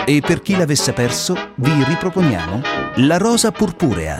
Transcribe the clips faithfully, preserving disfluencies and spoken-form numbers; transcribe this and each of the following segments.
E per chi l'avesse perso, vi riproponiamo La rosa purpurea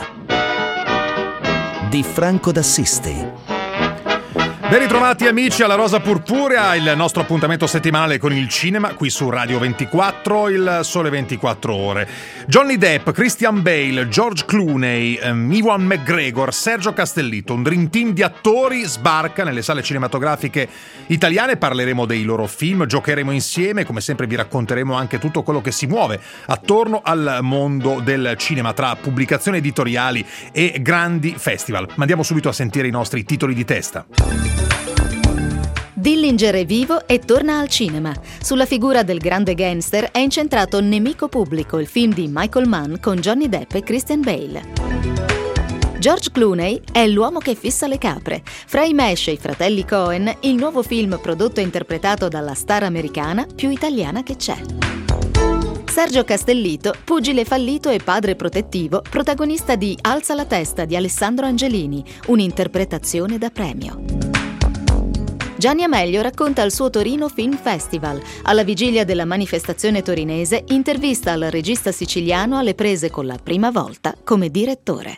di Franco d'Assisi. Ben ritrovati amici alla Rosa Purpurea, il nostro appuntamento settimanale con il cinema qui su Radio ventiquattro, il Sole ventiquattro Ore. Johnny Depp, Christian Bale, George Clooney, um, Ewan McGregor, Sergio Castellitto, un dream team di attori sbarca nelle sale cinematografiche italiane. Parleremo dei loro film, giocheremo insieme, come sempre vi racconteremo anche tutto quello che si muove attorno al mondo del cinema, tra pubblicazioni editoriali e grandi festival. Ma andiamo subito a sentire i nostri titoli di testa. Dillinger è vivo e torna al cinema. Sulla figura del grande gangster è incentrato Nemico Pubblico, il film di Michael Mann con Johnny Depp e Christian Bale. George Clooney è l'uomo che fissa le capre. Fra i Mesh e i fratelli Coen, il nuovo film prodotto e interpretato dalla star americana più italiana che c'è. Sergio Castellitto, pugile fallito e padre protettivo, protagonista di Alza la testa di Alessandro Angelini, un'interpretazione da premio. Gianni Amelio racconta il suo Torino Film Festival. Alla vigilia della manifestazione torinese, intervista al regista siciliano alle prese con la prima volta come direttore.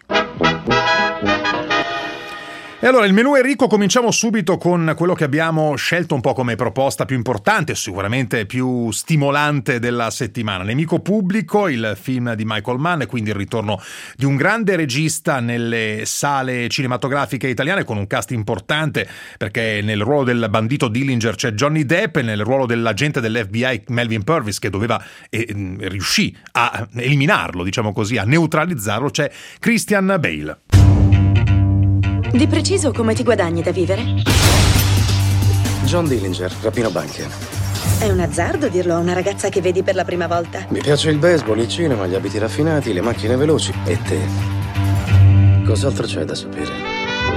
E allora il menù è ricco, cominciamo subito con quello che abbiamo scelto un po' come proposta più importante, sicuramente più stimolante della settimana. Nemico Pubblico, il film di Michael Mann, e quindi il ritorno di un grande regista nelle sale cinematografiche italiane con un cast importante, perché nel ruolo del bandito Dillinger c'è Johnny Depp e nel ruolo dell'agente dell'F B I Melvin Purvis, che doveva e eh, riuscì a eliminarlo, diciamo così, a neutralizzarlo, c'è Christian Bale. Di preciso come ti guadagni da vivere? John Dillinger, rapino banche. È un azzardo dirlo a una ragazza che vedi per la prima volta. Mi piace il baseball, il cinema, gli abiti raffinati, le macchine veloci. E te? Cos'altro c'è da sapere?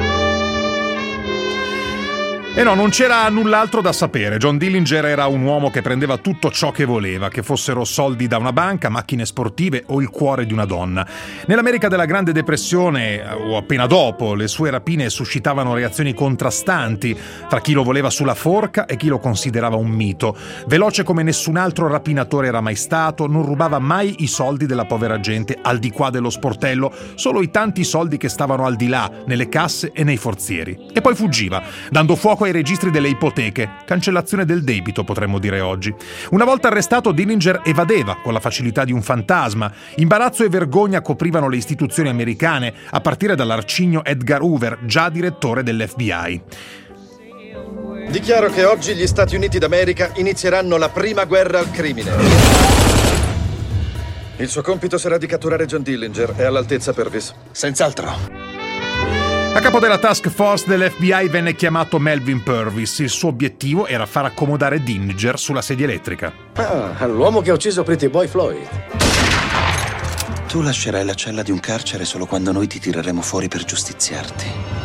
E no, non c'era null'altro da sapere. John Dillinger era un uomo che prendeva tutto ciò che voleva, che fossero soldi da una banca, macchine sportive o il cuore di una donna. Nell'America della Grande Depressione, o appena dopo, le sue rapine suscitavano reazioni contrastanti tra chi lo voleva sulla forca e chi lo considerava un mito. Veloce come nessun altro rapinatore era mai stato, non rubava mai i soldi della povera gente al di qua dello sportello, solo i tanti soldi che stavano al di là, nelle casse e nei forzieri. E poi fuggiva, dando fuoco ai registri delle ipoteche, cancellazione del debito potremmo dire oggi. Una volta arrestato, Dillinger evadeva con la facilità di un fantasma. Imbarazzo e vergogna coprivano le istituzioni americane, a partire dall'arcigno Edgar Hoover, già direttore dell'F B I. Dichiaro che oggi gli Stati Uniti d'America inizieranno la prima guerra al crimine. Il suo compito sarà di catturare John Dillinger. È all'altezza, Purvis? Senz'altro. A capo della task force dell'F B I venne chiamato Melvin Purvis. Il suo obiettivo era far accomodare Dillinger sulla sedia elettrica. Ah, l'uomo che ha ucciso Pretty Boy Floyd. Tu lascerai la cella di un carcere solo quando noi ti tireremo fuori per giustiziarti.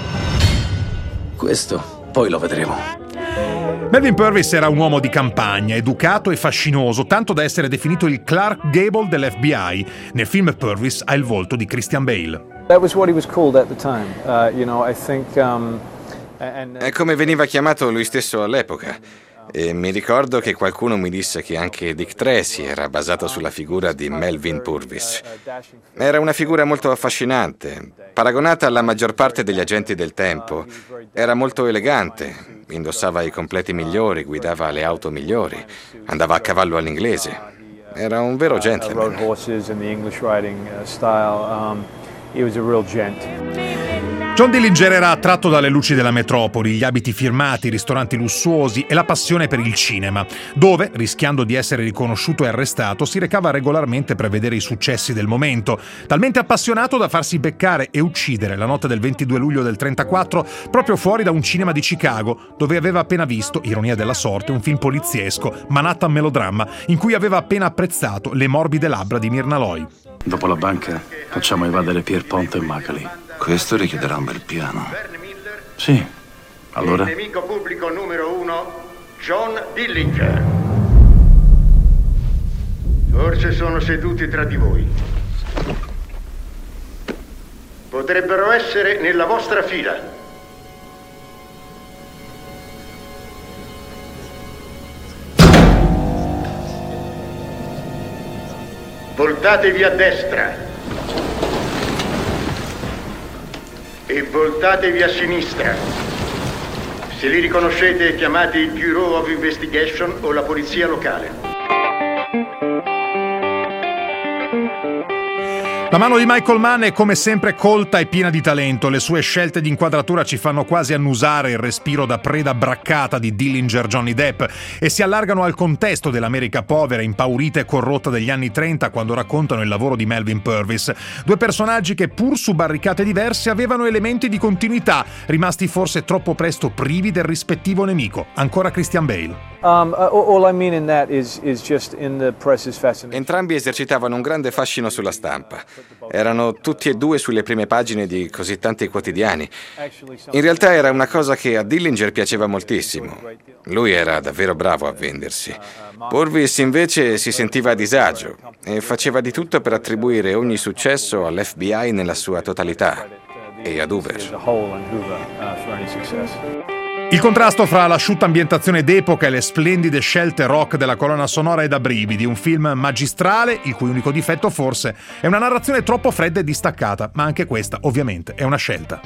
Questo, poi lo vedremo. Melvin Purvis era un uomo di campagna, educato e fascinoso, tanto da essere definito il Clark Gable dell'F B I. Nel film Purvis ha il volto di Christian Bale. That was what he was called at the time. Uh, you know, I think um, and, È come veniva chiamato lui stesso all'epoca. E mi ricordo che qualcuno mi disse che anche Dick Tracy era basato sulla figura di Melvin Purvis. Era una figura molto affascinante, paragonata alla maggior parte degli agenti del tempo. Era molto elegante, indossava i completi migliori, guidava le auto migliori, andava a cavallo all'inglese. Era un vero gentleman. He was a real gent. John Dillinger era attratto dalle luci della metropoli, gli abiti firmati, i ristoranti lussuosi e la passione per il cinema, dove, rischiando di essere riconosciuto e arrestato, si recava regolarmente per vedere i successi del momento, talmente appassionato da farsi beccare e uccidere la notte del ventidue luglio del trentaquattro proprio fuori da un cinema di Chicago, dove aveva appena visto, ironia della sorte, un film poliziesco, Manhattan Melodramma, in cui aveva appena apprezzato le morbide labbra di Myrna Loy. Dopo la banca facciamo evadere Pierpont e Macaulay. Questo richiederà un bel piano. Sì, allora? Il nemico pubblico numero uno, John Dillinger. Forse sono seduti tra di voi. Potrebbero essere nella vostra fila. voltatevi a destra e voltatevi a sinistra. Se li riconoscete, chiamate il Bureau of Investigation o la polizia locale. La mano di Michael Mann è come sempre colta e piena di talento. Le sue scelte di inquadratura ci fanno quasi annusare il respiro da preda braccata di Dillinger Johnny Depp e si allargano al contesto dell'America povera, impaurita e corrotta degli anni trenta, quando raccontano il lavoro di Melvin Purvis. Due personaggi che, pur su barricate diverse, avevano elementi di continuità, rimasti forse troppo presto privi del rispettivo nemico. Ancora Christian Bale. Um, all I mean in that is, is just in the press's fascination. Entrambi esercitavano un grande fascino sulla stampa. Erano tutti e due sulle prime pagine di così tanti quotidiani. In realtà era una cosa che a Dillinger piaceva moltissimo. Lui era davvero bravo a vendersi. Purvis invece si sentiva a disagio e faceva di tutto per attribuire ogni successo all'F B I nella sua totalità e ad Hoover. Il contrasto fra l'asciutta ambientazione d'epoca e le splendide scelte rock della colonna sonora è da brividi, un film magistrale, il cui unico difetto forse è una narrazione troppo fredda e distaccata, ma anche questa ovviamente è una scelta.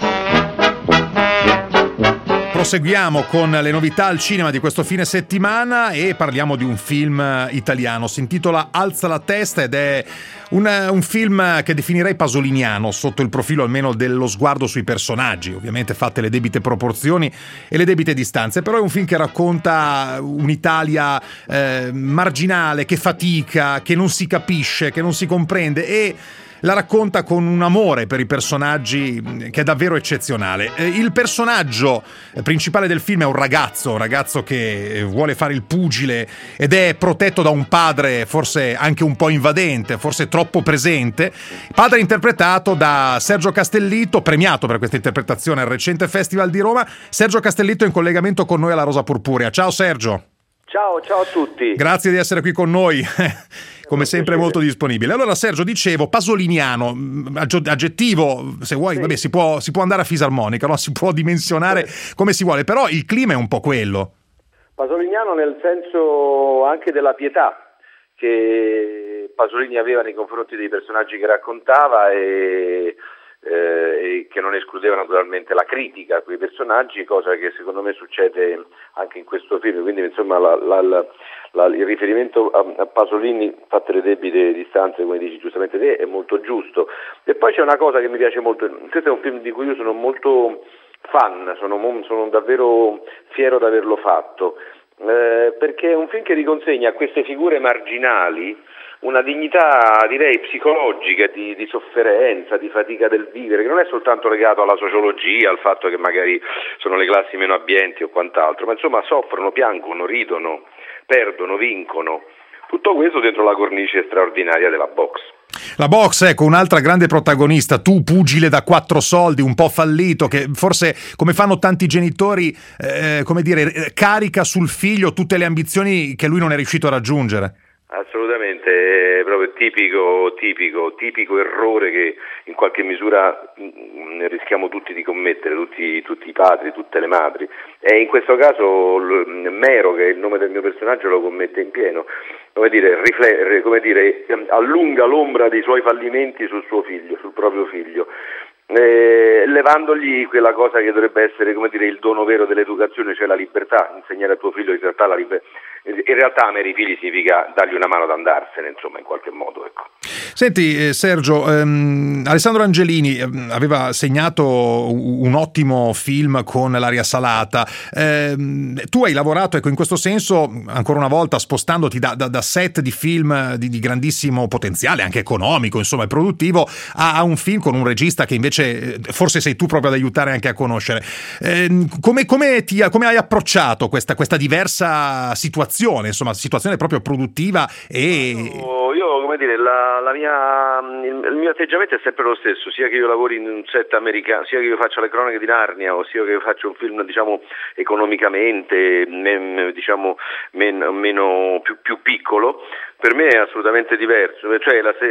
Proseguiamo con le novità al cinema di questo fine settimana e parliamo di un film italiano. Si intitola Alza la testa ed è un, un film che definirei pasoliniano sotto il profilo almeno dello sguardo sui personaggi, ovviamente fatte le debite proporzioni e le debite distanze, però è un film che racconta un'Italia eh, marginale, che fatica, che non si capisce, che non si comprende e la racconta con un amore per i personaggi che è davvero eccezionale. Il personaggio principale del film è un ragazzo, un ragazzo che vuole fare il pugile ed è protetto da un padre forse anche un po' invadente, forse troppo presente. Padre interpretato da Sergio Castellitto, premiato per questa interpretazione al recente Festival di Roma. Sergio Castellitto è in collegamento con noi alla Rosa Purpurea. Ciao Sergio. Ciao, ciao a tutti. Grazie di essere qui con noi. Come sempre molto disponibile. Allora Sergio, dicevo, pasoliniano, aggettivo, se vuoi, sì. Vabbè, si può, si può andare a fisarmonica, no? Si può dimensionare sì. come si vuole, però il clima è un po' quello. Pasoliniano nel senso anche della pietà che Pasolini aveva nei confronti dei personaggi che raccontava e, eh, e che non escludeva naturalmente la critica a quei personaggi, cosa che secondo me succede anche in questo film, quindi insomma la, la, la La, il riferimento a, a Pasolini, fatte le debite distanze, come dici giustamente te, è molto giusto. E poi c'è una cosa che mi piace molto, questo è un film di cui io sono molto fan, sono, sono davvero fiero di averlo fatto, eh, perché è un film che riconsegna a queste figure marginali una dignità, direi, psicologica, di, di sofferenza, di fatica del vivere, che non è soltanto legato alla sociologia, al fatto che magari sono le classi meno abbienti o quant'altro, ma insomma soffrono, piangono, ridono, perdono, vincono. Tutto questo dentro la cornice straordinaria della box. La box, ecco, un'altra grande protagonista, tu pugile da quattro soldi, un po' fallito, che forse, come fanno tanti genitori, eh, come dire, carica sul figlio tutte le ambizioni che lui non è riuscito a raggiungere. Assolutamente, è proprio tipico, tipico, tipico errore che in qualche misura mh, rischiamo tutti di commettere, tutti, tutti i padri, tutte le madri. E in questo caso l- Mero, che è il nome del mio personaggio, lo commette in pieno. Come dire, rifle- come dire, allunga l'ombra dei suoi fallimenti sul suo figlio, sul proprio figlio. Eh, levandogli quella cosa che dovrebbe essere, come dire, il dono vero dell'educazione, cioè la libertà. Insegnare a tuo figlio in realtà la liber- in realtà amare i figli significa dargli una mano ad andarsene, insomma, in qualche modo, ecco. Senti eh, Sergio, ehm, Alessandro Angelini ehm, aveva segnato un ottimo film con L'aria salata. Ehm, tu hai lavorato, ecco, in questo senso, ancora una volta spostandoti da, da, da set di film di, di grandissimo potenziale, anche economico, insomma, e produttivo, a, a un film con un regista che invece forse sei tu proprio ad aiutare anche a conoscere. Eh, come, come, ti, come hai approcciato questa, questa diversa situazione, insomma, situazione proprio produttiva e... Io, io come dire, la, la mia, il, il mio atteggiamento è sempre lo stesso, sia che io lavori in un set americano, sia che io faccia le cronache di Narnia, o sia che io faccia un film, diciamo, economicamente, men, diciamo, men, meno più, più piccolo. Per me è assolutamente diverso, cioè la,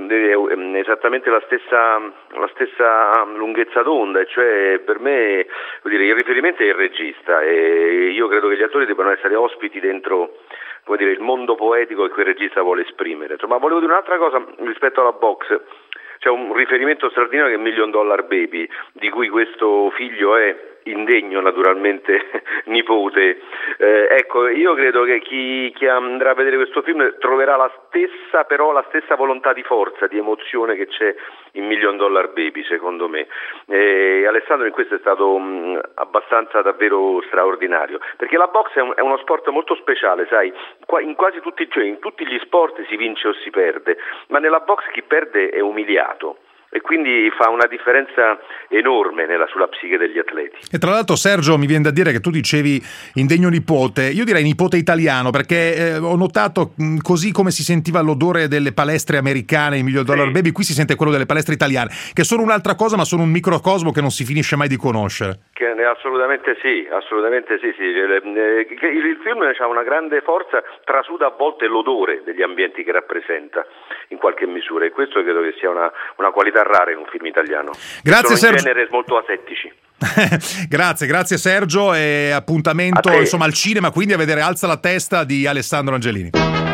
è esattamente la stessa, la stessa lunghezza d'onda, cioè per me, vuol dire, il riferimento è il regista e io credo che gli attori debbano essere ospiti dentro, come dire, il mondo poetico che quel regista vuole esprimere. Insomma, volevo dire un'altra cosa rispetto alla box. C'è un riferimento straordinario che è Million Dollar Baby, di cui questo figlio è indegno naturalmente nipote. Eh, ecco, io credo che chi, chi andrà a vedere questo film troverà la stessa, però la stessa volontà di forza, di emozione che c'è in Million Dollar Baby, secondo me. Eh, Alessandro in questo è stato mh, abbastanza davvero straordinario, perché la box è, un, è uno sport molto speciale, sai, Qua, in quasi tutti, cioè in tutti gli sport si vince o si perde, ma nella box chi perde è umiliato. E quindi fa una differenza enorme nella, sulla psiche degli atleti. E tra l'altro, Sergio, mi viene da dire che tu dicevi indegno nipote, io direi nipote italiano, perché eh, ho notato mh, così come si sentiva l'odore delle palestre americane in Million Dollar sì. Baby, qui si sente quello delle palestre italiane, che sono un'altra cosa ma sono un microcosmo che non si finisce mai di conoscere. Che, assolutamente sì, assolutamente sì, sì. Il, il film ha una grande forza, trasuda a volte l'odore degli ambienti che rappresenta in qualche misura, e questo credo che sia una, una qualità rara in un film italiano. Grazie, sono in Sergio. genere molto asettici. grazie, grazie Sergio, e appuntamento insomma al cinema, quindi a vedere Alza la testa di Alessandro Angelini.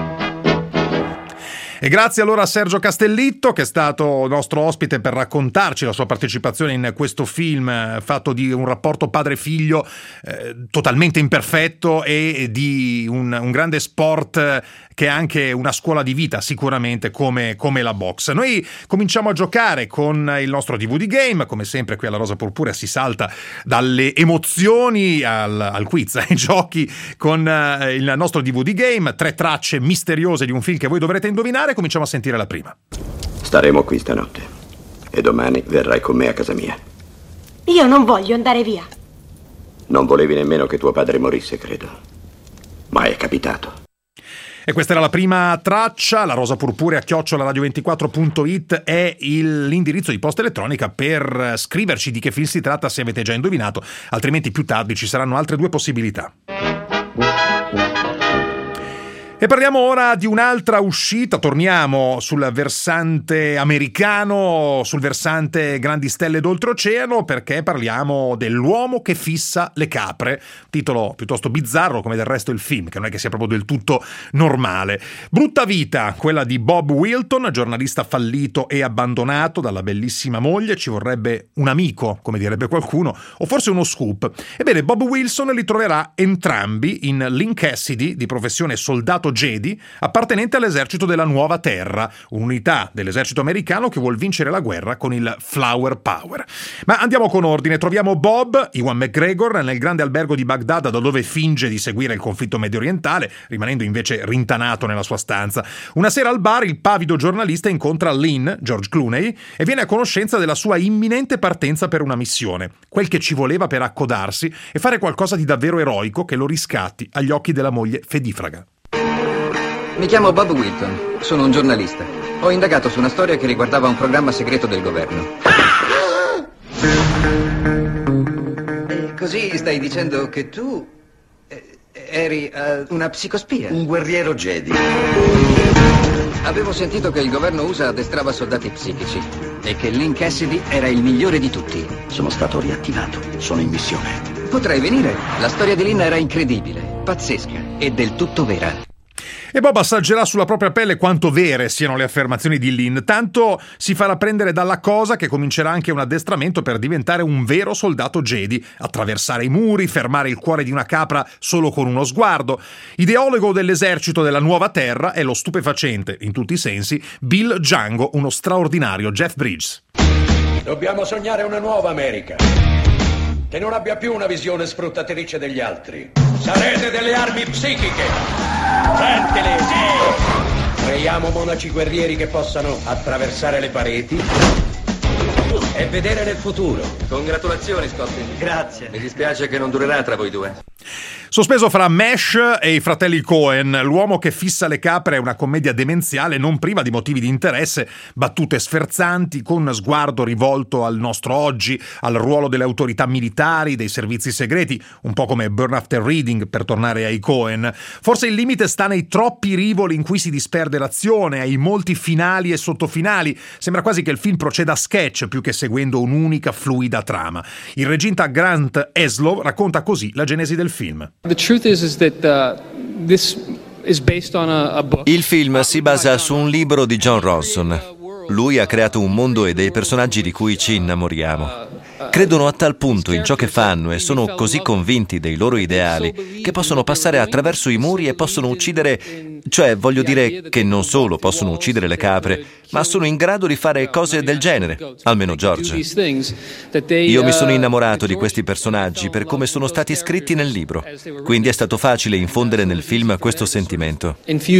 E grazie allora a Sergio Castellitto, che è stato nostro ospite per raccontarci la sua partecipazione in questo film eh, fatto di un rapporto padre-figlio eh, totalmente imperfetto e di un, un grande sport eh, che è anche una scuola di vita sicuramente come, come la box. Noi cominciamo a giocare con il nostro D V D Game, come sempre qui alla Rosa Purpurea si salta dalle emozioni al, al quiz, ai giochi con eh, il nostro D V D Game, tre tracce misteriose di un film che voi dovrete indovinare. Cominciamo a sentire la prima. Staremo qui stanotte e domani verrai con me a casa mia. Io non voglio andare via. Non volevi nemmeno che tuo padre morisse, credo. Ma è capitato. E questa era la prima traccia. La Rosa Purpurea chiocciola radio ventiquattro punto it è il, l'indirizzo di posta elettronica per scriverci di che film si tratta se avete già indovinato, altrimenti più tardi ci saranno altre due possibilità. E parliamo ora di un'altra uscita, torniamo sul versante americano, sul versante grandi stelle d'oltreoceano, perché parliamo dell'uomo che fissa le capre, titolo piuttosto bizzarro come del resto il film, che non è che sia proprio del tutto normale. Brutta vita, quella di Bob Wilton, giornalista fallito e abbandonato dalla bellissima moglie, ci vorrebbe un amico, come direbbe qualcuno, o forse uno scoop. Ebbene, Bob Wilson li troverà entrambi in Lynn Cassidy, di professione soldato Jedi, appartenente all'esercito della Nuova Terra, un'unità dell'esercito americano che vuol vincere la guerra con il Flower Power. Ma andiamo con ordine. Troviamo Bob, Ewan McGregor, nel grande albergo di Baghdad, da dove finge di seguire il conflitto medio orientale, rimanendo invece rintanato nella sua stanza. Una sera al bar il pavido giornalista incontra Lynn, George Clooney, e viene a conoscenza della sua imminente partenza per una missione, quel che ci voleva per accodarsi e fare qualcosa di davvero eroico che lo riscatti agli occhi della moglie fedifraga. Mi chiamo Bob Wilton, sono un giornalista. Ho indagato su una storia che riguardava un programma segreto del governo. E così stai dicendo che tu eh, eri uh, una psicospia? Un guerriero Jedi. Avevo sentito che il governo U S A addestrava soldati psichici e che Lynn Cassidy era il migliore di tutti. Sono stato riattivato, sono in missione. Potrei venire. La storia di Lynn era incredibile, pazzesca e del tutto vera. E Bob assaggerà sulla propria pelle quanto vere siano le affermazioni di Lynn, tanto si farà prendere dalla cosa che comincerà anche un addestramento per diventare un vero soldato Jedi, attraversare i muri, fermare il cuore di una capra solo con uno sguardo. Ideologo dell'esercito della Nuova Terra è lo stupefacente, in tutti i sensi, Bill Django, uno straordinario Jeff Bridges. Dobbiamo sognare una nuova America, che non abbia più una visione sfruttatrice degli altri. Sarete delle armi psichiche. Sentili, sì! Creiamo monaci guerrieri che possano attraversare le pareti e vedere nel futuro. Congratulazioni, Scotty. Grazie. Mi dispiace che non durerà tra voi due. Sospeso fra Mesh e i fratelli Coen, L'uomo che fissa le capre è una commedia demenziale non priva di motivi di interesse, battute sferzanti, con sguardo rivolto al nostro oggi, al ruolo delle autorità militari, dei servizi segreti, un po' come Burn After Reading, per tornare ai Coen. Forse il limite sta nei troppi rivoli in cui si disperde l'azione, ai molti finali e sottofinali. Sembra quasi che il film proceda a sketch più che seguendo un'unica fluida trama. Il regista Grant Heslov racconta così la genesi del film. The truth is, is that uh, this Il film si basa su un libro di John Ronson. Lui ha creato un mondo e dei personaggi di cui ci innamoriamo. Credono a tal punto in ciò che fanno e sono così convinti dei loro ideali che possono passare attraverso i muri e possono uccidere, cioè voglio dire che non solo possono uccidere le capre, ma sono in grado di fare cose del genere, almeno George. Io mi sono innamorato di questi personaggi per come sono stati scritti nel libro, quindi è stato facile infondere nel film questo sentimento.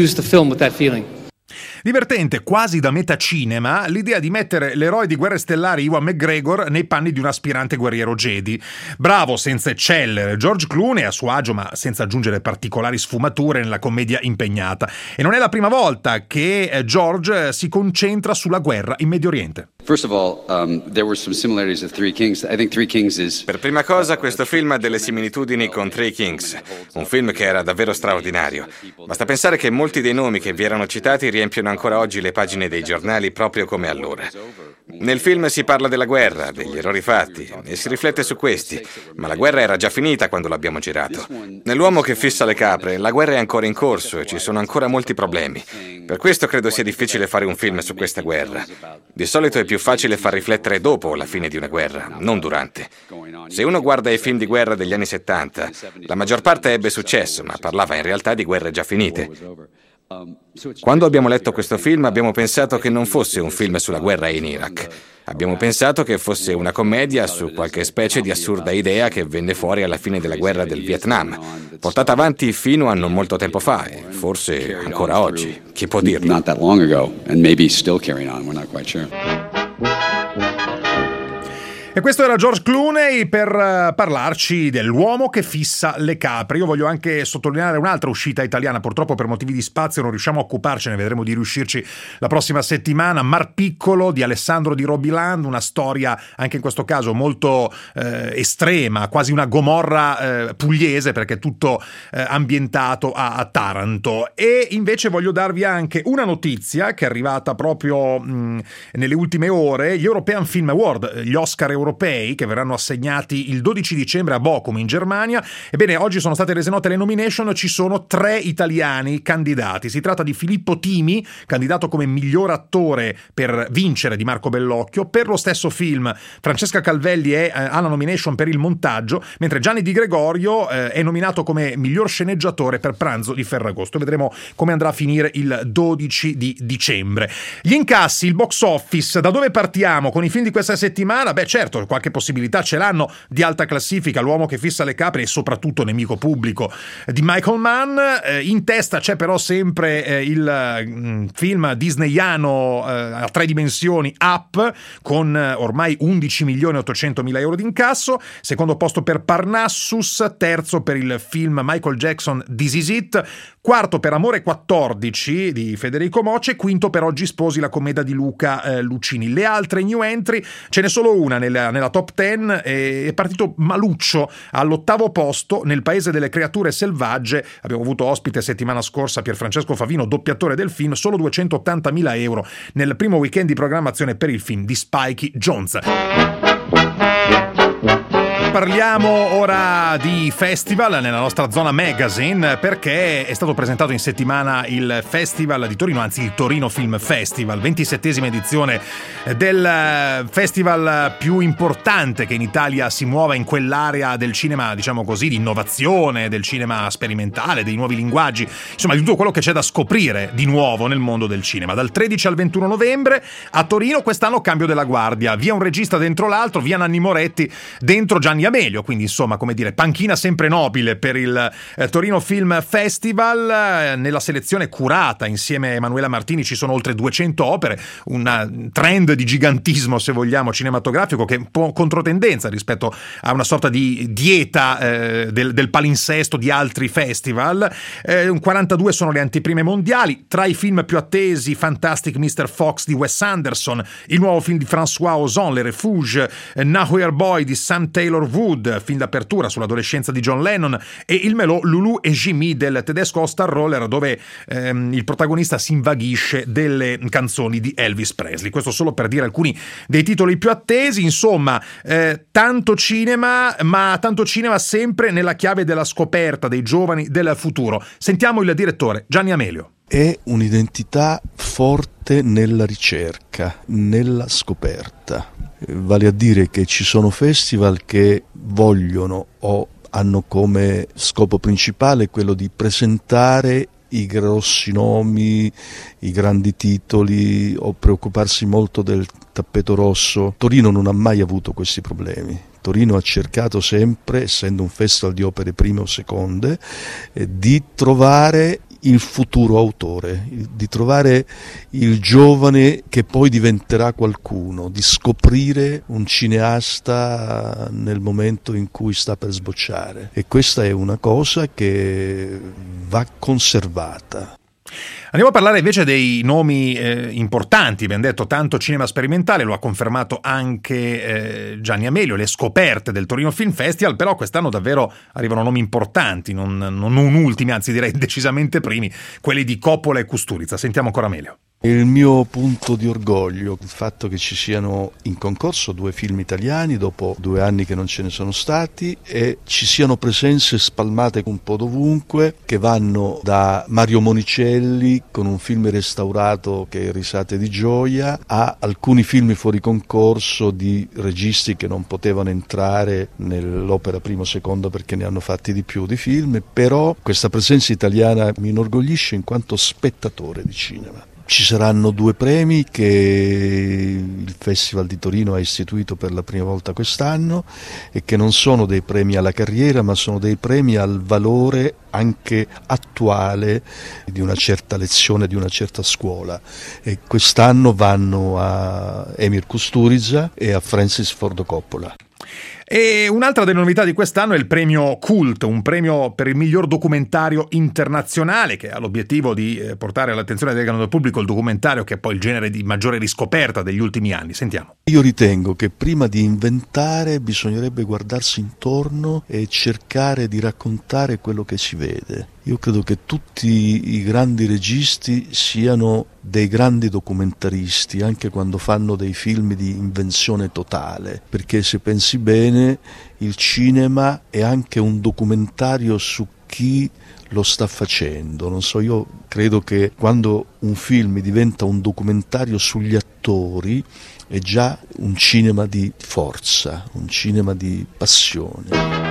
Divertente, quasi da metacinema, l'idea di mettere l'eroe di Guerre Stellari Ewan McGregor nei panni di un aspirante guerriero Jedi. Bravo senza eccellere, George Clooney a suo agio ma senza aggiungere particolari sfumature nella commedia impegnata. E non è la prima volta che George si concentra sulla guerra in Medio Oriente. First of all, um, there were some similarities of Three Kings. I think Three Kings is... Per prima cosa, questo film ha delle similitudini con Three Kings, un film che era davvero straordinario. Basta pensare che molti dei nomi che vi erano citati riempiono ancora oggi le pagine dei giornali proprio come allora. Nel film si parla della guerra, degli errori fatti, e si riflette su questi, ma la guerra era già finita quando l'abbiamo girato. Nell'uomo che fissa le capre, la guerra è ancora in corso e ci sono ancora molti problemi. Per questo credo sia difficile fare un film su questa guerra. Di solito è più facile far riflettere dopo la fine di una guerra, non durante. Se uno guarda i film di guerra degli anni settanta, la maggior parte ebbe successo, ma parlava in realtà di guerre già finite. Quando abbiamo letto questo film abbiamo pensato che non fosse un film sulla guerra in Iraq. Abbiamo pensato che fosse una commedia su qualche specie di assurda idea che venne fuori alla fine della guerra del Vietnam, portata avanti fino a non molto tempo fa e forse ancora oggi. Chi può dirlo? Not that long ago, and maybe still carrying on, we're not quite sure. E questo era George Clooney per uh, parlarci dell'uomo che fissa le capre. Io voglio anche sottolineare un'altra uscita italiana, purtroppo per motivi di spazio non riusciamo a occuparcene, vedremo di riuscirci la prossima settimana. Mar Piccolo di Alessandro di Robiland, una storia anche in questo caso molto eh, estrema, quasi una Gomorra eh, pugliese, perché è tutto eh, ambientato a, a Taranto. E invece voglio darvi anche una notizia che è arrivata proprio mh, nelle ultime ore: gli European Film Award, gli Oscar europei che verranno assegnati il dodici dicembre a Bochum in Germania. Ebbene, oggi sono state rese note le nomination, ci sono tre italiani candidati. Si tratta di Filippo Timi, candidato come miglior attore per vincere di Marco Bellocchio. Per lo stesso film Francesca Calvelli è, eh, ha la nomination per il montaggio, mentre Gianni Di Gregorio eh, è nominato come miglior sceneggiatore per Pranzo di Ferragosto. Vedremo come andrà a finire il dodici di dicembre. Gli incassi, il box office, da dove partiamo con i film di questa settimana? Beh, certo, qualche possibilità ce l'hanno di alta classifica, L'uomo che fissa le capre e soprattutto Nemico pubblico di Michael Mann. Eh, in testa c'è però sempre eh, il mm, film disneyano eh, a tre dimensioni Up, con eh, ormai undici milioni ottocentomila euro di incasso. Secondo posto per Parnassus, terzo per il film Michael Jackson This Is It, quarto per Amore quattordici di Federico Mocce, quinto per Oggi sposi, la commedia di Luca eh, Lucini. Le altre new entry ce n'è solo una nella nella top dieci, è partito maluccio all'ottavo posto, Nel paese delle creature selvagge. Abbiamo avuto ospite settimana scorsa Pierfrancesco Favino, doppiatore del film, solo duecentottantamila euro nel primo weekend di programmazione per il film di Spike Jonze. Parliamo ora di festival nella nostra zona magazine, perché è stato presentato in settimana il Festival di Torino, anzi il Torino Film Festival, ventisettesima edizione del festival più importante che in Italia si muova in quell'area del cinema, diciamo così, di innovazione, del cinema sperimentale, dei nuovi linguaggi, insomma di tutto quello che c'è da scoprire di nuovo nel mondo del cinema. Dal tredici al ventuno novembre a Torino, quest'anno cambio della guardia, via un regista dentro l'altro, via Nanni Moretti dentro Gianni Amelio, quindi insomma, come dire, panchina sempre nobile per il eh, Torino Film Festival. Eh, nella selezione curata insieme a Emanuela Martini ci sono oltre duecento opere, un trend di gigantismo, se vogliamo, cinematografico, che è un po' controtendenza rispetto a una sorta di dieta eh, del, del palinsesto di altri festival. Eh, un quarantadue sono le anteprime mondiali, tra i film più attesi Fantastic mister Fox di Wes Anderson, il nuovo film di François Ozon, Le Refuge, eh, Nowhere Boy di Sam Taylor Wood, film d'apertura sull'adolescenza di John Lennon, e il melò Lulu e Jimmy del tedesco Starroller, dove ehm, il protagonista si invaghisce delle canzoni di Elvis Presley. Questo solo per dire alcuni dei titoli più attesi. Insomma, eh, tanto cinema, ma tanto cinema sempre nella chiave della scoperta dei giovani del futuro. Sentiamo il direttore Gianni Amelio. È un'identità forte nella ricerca, nella scoperta. Vale a dire che ci sono festival che vogliono o hanno come scopo principale quello di presentare i grossi nomi, i grandi titoli, o preoccuparsi molto del tappeto rosso. Torino non ha mai avuto questi problemi. Torino ha cercato sempre, essendo un festival di opere prime o seconde, eh, di trovare il futuro autore, di trovare il giovane che poi diventerà qualcuno, di scoprire un cineasta nel momento in cui sta per sbocciare. E questa è una cosa che va conservata. Andiamo a parlare invece dei nomi eh, importanti. Abbiamo detto tanto cinema sperimentale, lo ha confermato anche eh, Gianni Amelio, le scoperte del Torino Film Festival, però quest'anno davvero arrivano nomi importanti, non, non, non ultimi, anzi direi decisamente primi, quelli di Coppola e Kusturica. Sentiamo ancora Amelio. Il mio punto di orgoglio, il fatto che ci siano in concorso due film italiani dopo due anni che non ce ne sono stati, e ci siano presenze spalmate un po' dovunque, che vanno da Mario Monicelli con un film restaurato che è Risate di gioia, a alcuni film fuori concorso di registi che non potevano entrare nell'opera primo o secondo perché ne hanno fatti di più di film, però questa presenza italiana mi inorgoglisce in quanto spettatore di cinema. Ci saranno due premi che il Festival di Torino ha istituito per la prima volta quest'anno e che non sono dei premi alla carriera, ma sono dei premi al valore anche attuale di una certa lezione, di una certa scuola. E quest'anno vanno a Emir Kusturica e a Francis Ford Coppola. E un'altra delle novità di quest'anno è il premio Cult, un premio per il miglior documentario internazionale che ha l'obiettivo di portare all'attenzione del grande pubblico il documentario che è poi il genere di maggiore riscoperta degli ultimi anni. Sentiamo. Io ritengo che prima di inventare bisognerebbe guardarsi intorno e cercare di raccontare quello che si vede. Io credo che tutti i grandi registi siano dei grandi documentaristi, anche quando fanno dei film di invenzione totale, perché se pensi bene il cinema è anche un documentario su chi lo sta facendo. Non so, io credo che quando un film diventa un documentario sugli attori è già un cinema di forza, un cinema di passione.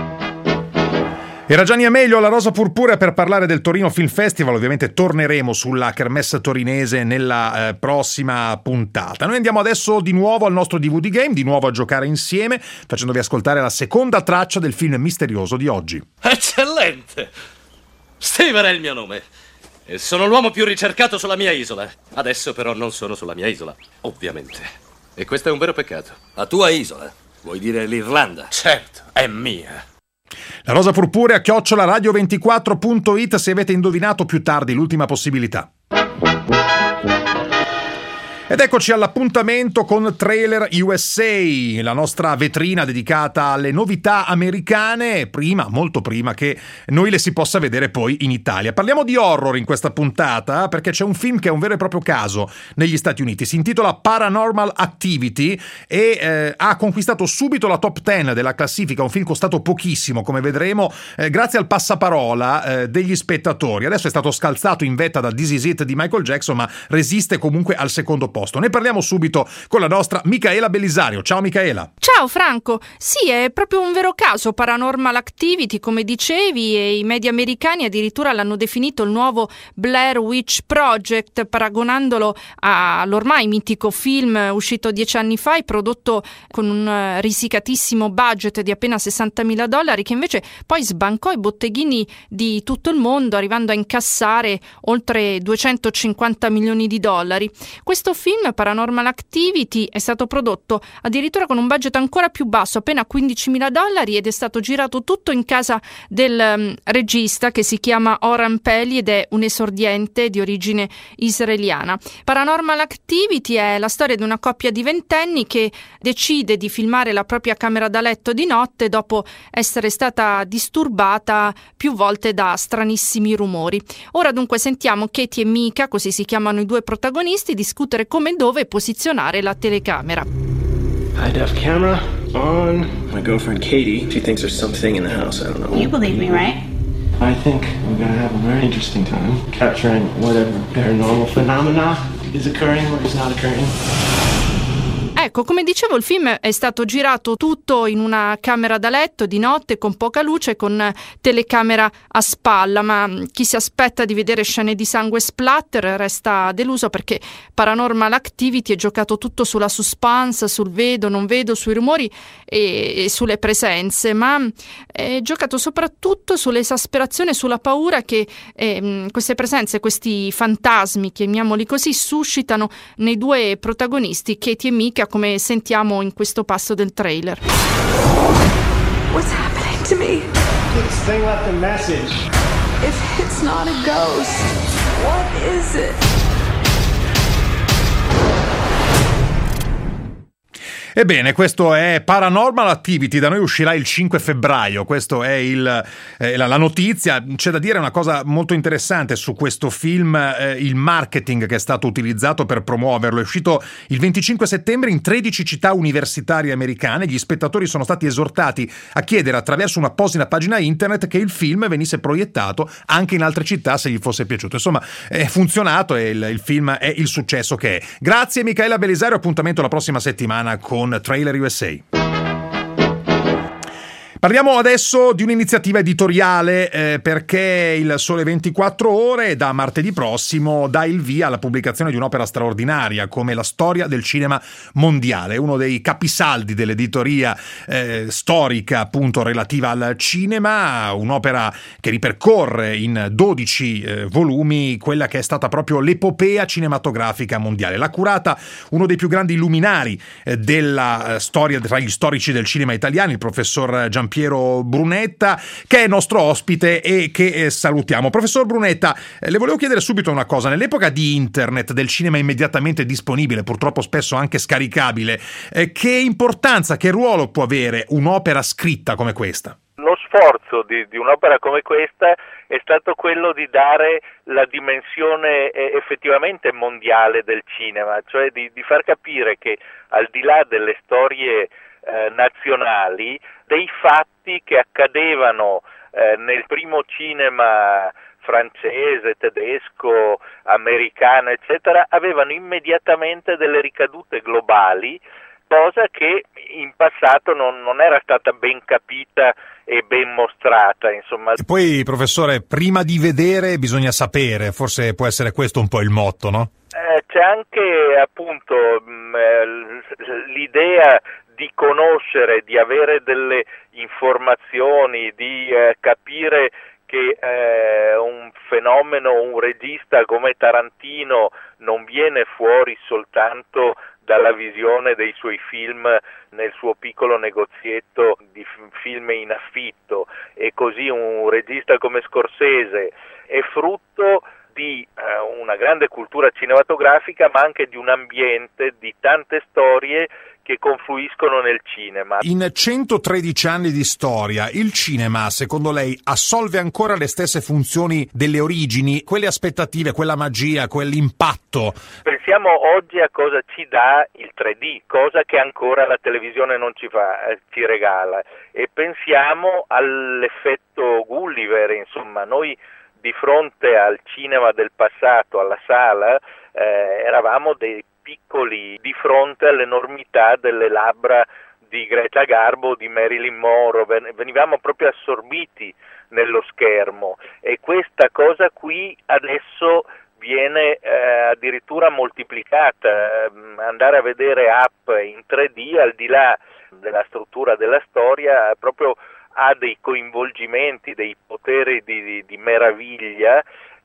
Era Gianni Amelio alla Rosa Purpurea per parlare del Torino Film Festival. Ovviamente torneremo sulla kermesse torinese nella eh, prossima puntata. Noi andiamo adesso di nuovo al nostro D V D Game, di nuovo a giocare insieme, facendovi ascoltare la seconda traccia del film misterioso di oggi. Eccellente! Steven è il mio nome e sono l'uomo più ricercato sulla mia isola. Adesso però non sono sulla mia isola, ovviamente. E questo è un vero peccato. La tua isola? Vuoi dire l'Irlanda? Certo, è mia. La Rosa Purpurea chiocciola radio ventiquattro punto it se avete indovinato più tardi, l'ultima possibilità. Ed eccoci all'appuntamento con Trailer U S A, la nostra vetrina dedicata alle novità americane, prima, molto prima che noi le si possa vedere poi in Italia. Parliamo di horror in questa puntata perché c'è un film che è un vero e proprio caso negli Stati Uniti. Si intitola Paranormal Activity e eh, ha conquistato subito la top dieci della classifica, un film costato pochissimo, come vedremo, eh, grazie al passaparola eh, degli spettatori. Adesso è stato scalzato in vetta da This Is It di Michael Jackson, ma resiste comunque al secondo posto. Ne parliamo subito con la nostra Micaela Bellisario. Ciao Micaela. Ciao Franco. Sì, è proprio un vero caso Paranormal Activity, come dicevi, e i media americani addirittura l'hanno definito il nuovo Blair Witch Project, paragonandolo all'ormai mitico film uscito dieci anni fa e prodotto con un risicatissimo budget di appena sessantamila dollari, che invece poi sbancò i botteghini di tutto il mondo, arrivando a incassare oltre duecentocinquanta milioni di dollari. Questo film film, Paranormal Activity, è stato prodotto addirittura con un budget ancora più basso, appena quindicimila dollari, ed è stato girato tutto in casa del um, regista che si chiama Oren Peli ed è un esordiente di origine israeliana. Paranormal Activity è la storia di una coppia di ventenni che decide di filmare la propria camera da letto di notte dopo essere stata disturbata più volte da stranissimi rumori. Ora dunque sentiamo Katie e Mika, così si chiamano i due protagonisti, discutere come e dove posizionare la telecamera. High def camera on. My girlfriend Katie, she thinks there's something in the house. I don't know. You believe me, right? I think we're gonna have a very interesting time capturing whatever paranormal phenomena is occurring or is not occurring. Ecco, come dicevo, il film è stato girato tutto in una camera da letto di notte con poca luce, con telecamera a spalla, ma chi si aspetta di vedere scene di sangue splatter resta deluso, perché Paranormal Activity è giocato tutto sulla suspense, sul vedo, non vedo, sui rumori e, e sulle presenze, ma è giocato soprattutto sull'esasperazione, sulla paura che eh, queste presenze, questi fantasmi, chiamiamoli così, suscitano nei due protagonisti, Katie e Mika, come sentiamo in questo passo del trailer. What's happening to me? This thing left a message. If it's not a ghost, what is it? Ebbene, questo è Paranormal Activity, da noi uscirà il cinque febbraio, questo è il, eh, la, la notizia. C'è da dire una cosa molto interessante su questo film, eh, il marketing che è stato utilizzato per promuoverlo. È uscito il venticinque settembre in tredici città universitarie americane. Gli spettatori sono stati esortati a chiedere attraverso un'apposita pagina internet che il film venisse proiettato anche in altre città se gli fosse piaciuto. Insomma, è funzionato e il, il film è il successo che è. Grazie Michaela Belisario, appuntamento la prossima settimana con Trailer U S A. Parliamo adesso di un'iniziativa editoriale eh, perché il Sole ventiquattro Ore da martedì prossimo dà il via alla pubblicazione di un'opera straordinaria come La storia del cinema mondiale, uno dei capisaldi dell'editoria eh, storica appunto relativa al cinema, un'opera che ripercorre in dodici eh, volumi quella che è stata proprio l'epopea cinematografica mondiale. L'ha curata uno dei più grandi luminari eh, della storia tra gli storici del cinema italiani, il professor Gian Piero Brunetta, che è nostro ospite e che eh, salutiamo. Professor Brunetta, eh, le volevo chiedere subito una cosa. Nell'epoca di internet, del cinema immediatamente disponibile, purtroppo spesso anche scaricabile, eh, che importanza, che ruolo può avere un'opera scritta come questa? Lo sforzo di, di un'opera come questa è stato quello di dare la dimensione eh, effettivamente mondiale del cinema, cioè di, di far capire che al di là delle storie eh, nazionali, dei fatti che accadevano eh, nel primo cinema francese, tedesco, americano, eccetera, avevano immediatamente delle ricadute globali, cosa che in passato non, non era stata ben capita e ben mostrata, insomma. E poi, professore, prima di vedere bisogna sapere, forse può essere questo un po' il motto, no? Eh, c'è anche appunto mh, l'idea di conoscere, di avere delle informazioni, di eh, capire che eh, un fenomeno, un regista come Tarantino non viene fuori soltanto dalla visione dei suoi film nel suo piccolo negozietto di film in affitto, e così un regista come Scorsese è frutto di eh, una grande cultura cinematografica, ma anche di un ambiente, di tante storie che confluiscono nel cinema. In centotredici anni di storia, il cinema, secondo lei, assolve ancora le stesse funzioni delle origini, quelle aspettative, quella magia, quell'impatto? Pensiamo oggi a cosa ci dà il tre D, cosa che ancora la televisione non ci fa, eh, ci regala, e pensiamo all'effetto Gulliver, insomma, noi di fronte al cinema del passato, alla sala, eh, eravamo dei piccoli di fronte all'enormità delle labbra di Greta Garbo, di Marilyn Monroe, venivamo proprio assorbiti nello schermo, e questa cosa qui adesso viene eh, addirittura moltiplicata. Andare a vedere Up in tre D, al di là della struttura della storia, proprio ha dei coinvolgimenti, dei poteri di, di, di meraviglia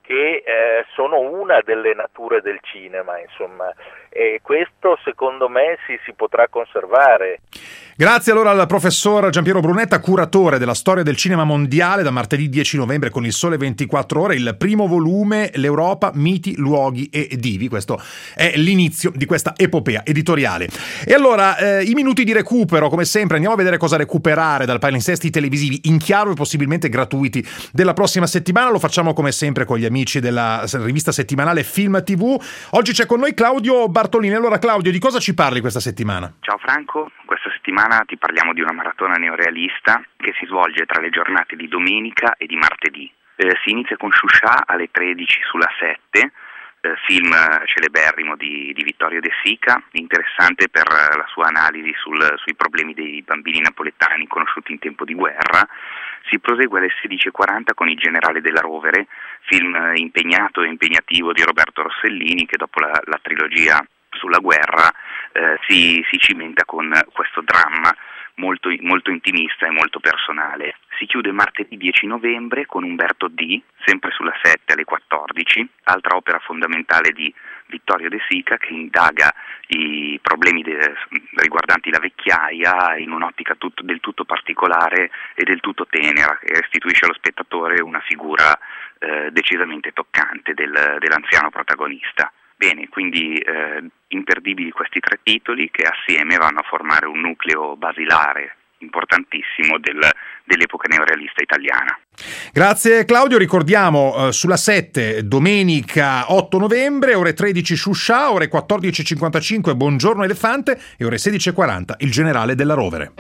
che eh, sono una delle nature del cinema, insomma, e questo secondo me si, si potrà conservare. Grazie allora al professor Giampiero Brunetta, curatore della storia del cinema mondiale, da martedì dieci novembre con Il Sole ventiquattro Ore, il primo volume, L'Europa, miti, luoghi e divi. Questo è l'inizio di questa epopea editoriale. E allora, eh, i minuti di recupero, come sempre, andiamo a vedere cosa recuperare dal palinsesti televisivi in chiaro e possibilmente gratuiti della prossima settimana. Lo facciamo come sempre con gli amici della rivista settimanale Film tivù. Oggi c'è con noi Claudio Bartolini. Allora Claudio, di cosa ci parli questa settimana? Ciao Franco, questa settimana ti parliamo di una maratona neorealista che si svolge tra le giornate di domenica e di martedì. Eh, si inizia con Shusha alle tredici sulla sette, eh, film celeberrimo di, di Vittorio De Sica, interessante per la sua analisi sul, sui problemi dei bambini napoletani conosciuti in tempo di guerra. Si prosegue alle sedici e quaranta con Il generale della Rovere, film impegnato e impegnativo di Roberto Rossellini, che dopo la, la trilogia sulla guerra eh, si, si cimenta con questo dramma molto, molto intimista e molto personale. Si chiude martedì dieci novembre con Umberto D, sempre sulla sette alle quattordici, altra opera fondamentale di Vittorio De Sica, che indaga i problemi de, riguardanti la vecchiaia in un'ottica tutto, del tutto particolare e del tutto tenera, e restituisce allo spettatore una figura eh, decisamente toccante del, dell'anziano protagonista. Bene, quindi eh, imperdibili questi tre titoli che assieme vanno a formare un nucleo basilare importantissimo del, dell'epoca neorealista italiana. Grazie Claudio, ricordiamo eh, sulla sette domenica otto novembre, ore tredici Shusha, ore quattordici e cinquantacinque Buongiorno Elefante e ore sedici e quaranta Il generale della Rovere.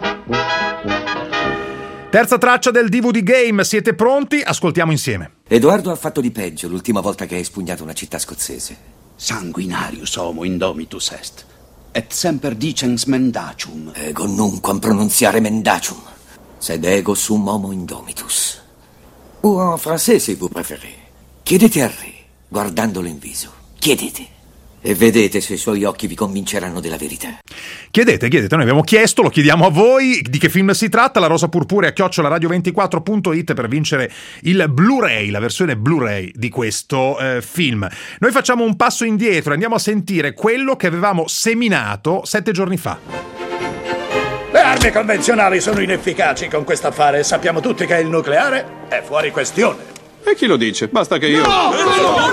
Terza traccia del D V D Game, siete pronti? Ascoltiamo insieme. Edoardo ha fatto di peggio l'ultima volta che ha espugnato una città scozzese. Sanguinarius homo indomitus est, et semper dicens mendacium. Ego nunquam pronunziare mendacium, sed ego sum homo indomitus. O en français, se vous préférez. Chiedete al re, guardandolo in viso. Chiedete. E vedete se i suoi occhi vi convinceranno della verità. Chiedete, chiedete, noi abbiamo chiesto, lo chiediamo a voi, di che film si tratta. La rosa purpurea chiocciola radio ventiquattro punto it per vincere il Blu-ray, la versione Blu-ray di questo eh, film. Noi facciamo un passo indietro e andiamo a sentire quello che avevamo seminato sette giorni fa. Le armi convenzionali sono inefficaci con questo affare e sappiamo tutti che il nucleare è fuori questione. E chi lo dice? Basta che io... No! No!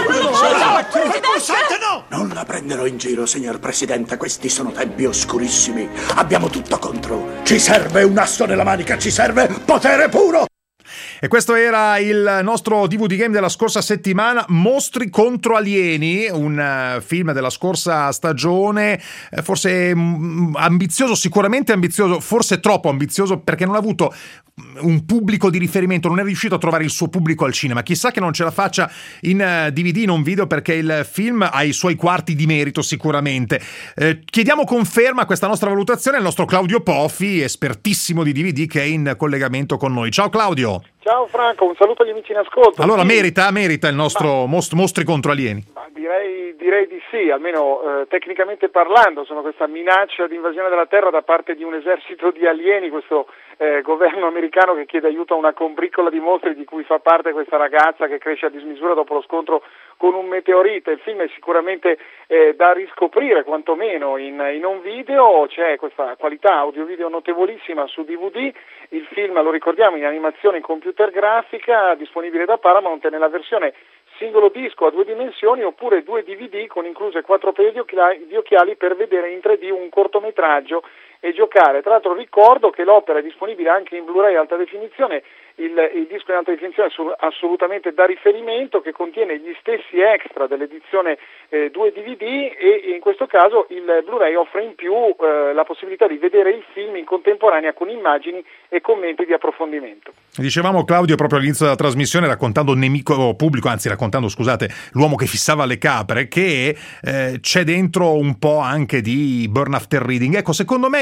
No! Non la prenderò in giro, signor Presidente. Questi sono tempi oscurissimi. Abbiamo tutto contro. Ci serve un asso nella manica, ci serve potere puro. E questo era il nostro D V D Game della scorsa settimana, Mostri contro alieni, un uh, film della scorsa stagione, eh, forse mm, ambizioso, sicuramente ambizioso, forse troppo ambizioso perché non ha avuto un pubblico di riferimento, non è riuscito a trovare il suo pubblico al cinema. Chissà che non ce la faccia in uh, D V D, in un video, perché il film ha i suoi quarti di merito sicuramente. Eh, chiediamo conferma a questa nostra valutazione al nostro Claudio Poffi, espertissimo di D V D, che è in collegamento con noi. Ciao Claudio. Ciao Franco, un saluto agli amici in ascolto. Allora, sì. merita, merita il nostro ma, most, Mostri contro alieni? Ma direi, direi di sì, almeno eh, tecnicamente parlando. Sono questa minaccia di invasione della Terra da parte di un esercito di alieni, questo eh, governo americano che chiede aiuto a una combriccola di mostri di cui fa parte questa ragazza che cresce a dismisura dopo lo scontro con un meteorite. Il film è sicuramente eh, da riscoprire, quantomeno in, in un video. C'è questa qualità audio-video notevolissima su D V D. Il film, lo ricordiamo, in animazione in computer grafica, disponibile da Paramount nella versione singolo disco a due dimensioni oppure due D V D con incluse quattro paia di occhiali, di occhiali per vedere in tre D un cortometraggio e giocare. Tra l'altro ricordo che l'opera è disponibile anche in Blu-ray alta definizione. Il, il disco in alta definizione è assolutamente da riferimento, che contiene gli stessi extra dell'edizione eh, due D V D, e in questo caso il Blu-ray offre in più eh, la possibilità di vedere il film in contemporanea con immagini e commenti di approfondimento. Dicevamo, Claudio, proprio all'inizio della trasmissione, raccontando nemico pubblico, anzi raccontando, scusate, l'uomo che fissava le capre, che eh, c'è dentro un po' anche di burn after reading. Ecco, secondo me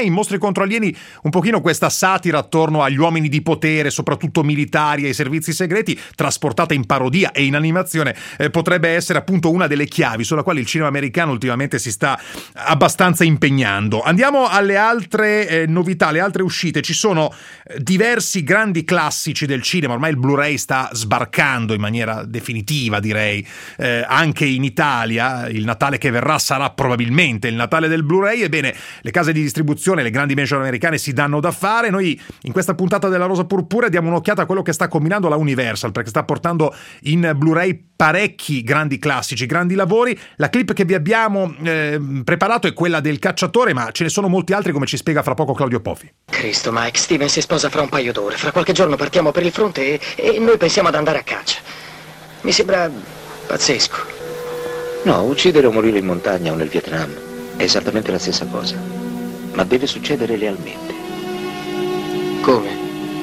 in Mostri contro alieni un pochino questa satira attorno agli uomini di potere, soprattutto militari e ai servizi segreti, trasportata in parodia e in animazione, eh, potrebbe essere appunto una delle chiavi sulla quale il cinema americano ultimamente si sta abbastanza impegnando. Andiamo alle altre eh, novità, le altre uscite. Ci sono eh, diversi grandi classici del cinema, ormai il Blu-ray sta sbarcando in maniera definitiva, direi, eh, anche in Italia. Il Natale che verrà sarà probabilmente il Natale del Blu-ray. Ebbene, le case di distribuzione, le grandi major americane si danno da fare. Noi in questa puntata della Rosa Purpurea diamo un'occhiata a quello che sta combinando la Universal, perché sta portando in Blu-ray parecchi grandi classici, grandi lavori. La clip che vi abbiamo eh, preparato è quella del cacciatore, ma ce ne sono molti altri, come ci spiega fra poco Claudio Pofi. Cristo, Mike, Steven si sposa fra un paio d'ore. Fra qualche giorno partiamo per il fronte e, e noi pensiamo ad andare a caccia. Mi sembra pazzesco. No, uccidere o morire in montagna o nel Vietnam è esattamente la stessa cosa, ma deve succedere realmente. Come?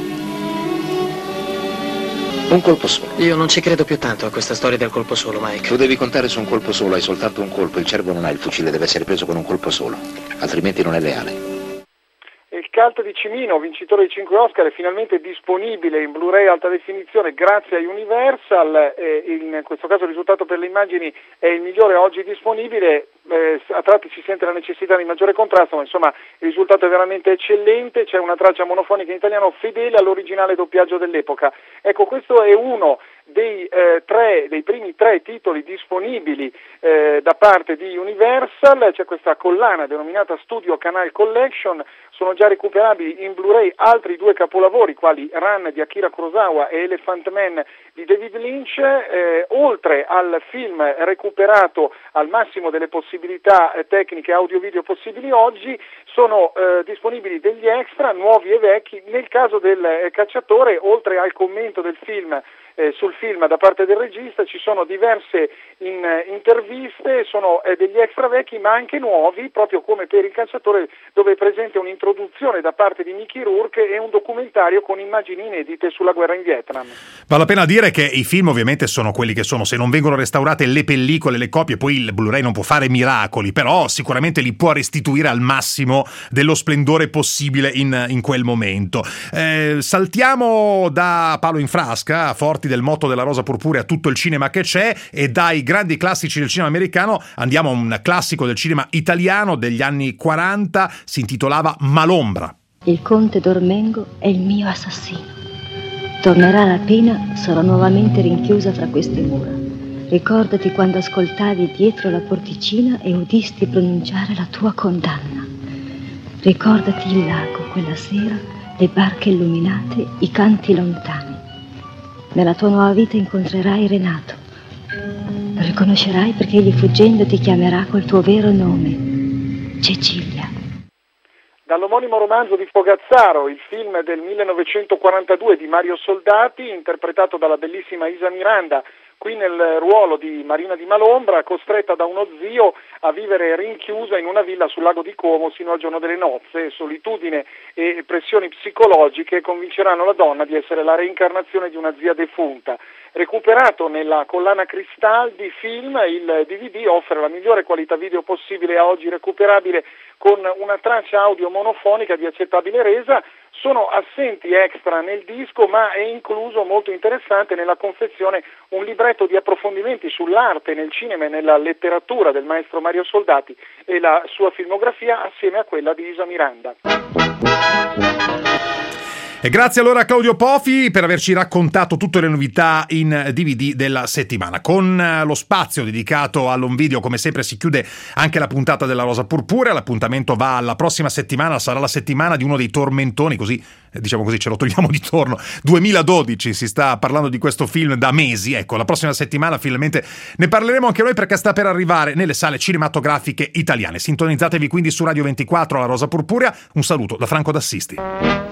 Un colpo solo. Io non ci credo più tanto a questa storia del colpo solo, Mike. Tu devi contare su un colpo solo, hai soltanto un colpo, il cervo non ha il fucile, deve essere preso con un colpo solo, altrimenti non è leale. Il cult di Cimino, vincitore di cinque Oscar, è finalmente disponibile in Blu-ray alta definizione grazie a Universal. Eh, in questo caso il risultato per le immagini è il migliore oggi disponibile. Eh, a tratti si sente la necessità di maggiore contrasto, ma insomma il risultato è veramente eccellente. C'è una traccia monofonica in italiano fedele all'originale doppiaggio dell'epoca. Ecco, questo è uno dei eh, tre, dei primi tre titoli disponibili eh, da parte di Universal. C'è questa collana denominata Studio Canal Collection. Sono già recuperabili in Blu-ray altri due capolavori, quali Run di Akira Kurosawa e Elephant Man di David Lynch, eh, oltre al film recuperato al massimo delle possibilità eh, tecniche audio-video possibili oggi. Sono eh, disponibili degli extra, nuovi e vecchi. Nel caso del eh, cacciatore, oltre al commento del film, eh, sul film da parte del regista, ci sono diverse in, eh, interviste, sono eh, degli extra vecchi ma anche nuovi, proprio come per il cacciatore, dove è presente un'introduzione da parte di Mickey Rourke e un documentario con immagini inedite sulla guerra in Vietnam. Vale la pena dire che i film ovviamente sono quelli che sono, se non vengono restaurate le pellicole, le copie, poi il Blu-ray non può fare miracoli, però sicuramente li può restituire al massimo dello splendore possibile in, in quel momento. Eh, saltiamo da palo in frasca, forti del motto della Rosa Purpurea, tutto il cinema che c'è, e dai grandi classici del cinema americano andiamo a un classico del cinema italiano degli anni quaranta, si intitolava Malombra. Il conte Dormengo è il mio assassino. Tornerà alla pena, sarò nuovamente rinchiusa fra queste mura. Ricordati quando ascoltavi dietro la porticina e udisti pronunciare la tua condanna. Ricordati il lago quella sera, le barche illuminate, i canti lontani. Nella tua nuova vita incontrerai Renato. Lo riconoscerai perché egli fuggendo ti chiamerà col tuo vero nome, Cecilia. Dall'omonimo romanzo di Fogazzaro, il film del millenovecentoquarantadue di Mario Soldati, interpretato dalla bellissima Isa Miranda, qui nel ruolo di Marina di Malombra, costretta da uno zio a vivere rinchiusa in una villa sul lago di Como sino al giorno delle nozze. Solitudine e pressioni psicologiche convinceranno la donna di essere la reincarnazione di una zia defunta. Recuperato nella collana Cristaldi Film, il D V D offre la migliore qualità video possibile, a oggi recuperabile con una traccia audio monofonica di accettabile resa. Sono assenti extra nel disco, ma è incluso, molto interessante, nella confezione un libretto di approfondimenti sull'arte nel cinema e nella letteratura del maestro Mario Soldati e la sua filmografia assieme a quella di Isa Miranda. E grazie allora a Claudio Pofi per averci raccontato tutte le novità in D V D della settimana. Con lo spazio dedicato all'home video, come sempre, si chiude anche la puntata della Rosa Purpurea. L'appuntamento va alla prossima settimana, sarà la settimana di uno dei tormentoni, così diciamo così ce lo togliamo di torno. duemiladodici, si sta parlando di questo film da mesi. Ecco, la prossima settimana finalmente ne parleremo anche noi, perché sta per arrivare nelle sale cinematografiche italiane. Sintonizzatevi quindi su Radio ventiquattro alla Rosa Purpurea. Un saluto da Franco D'Assisti.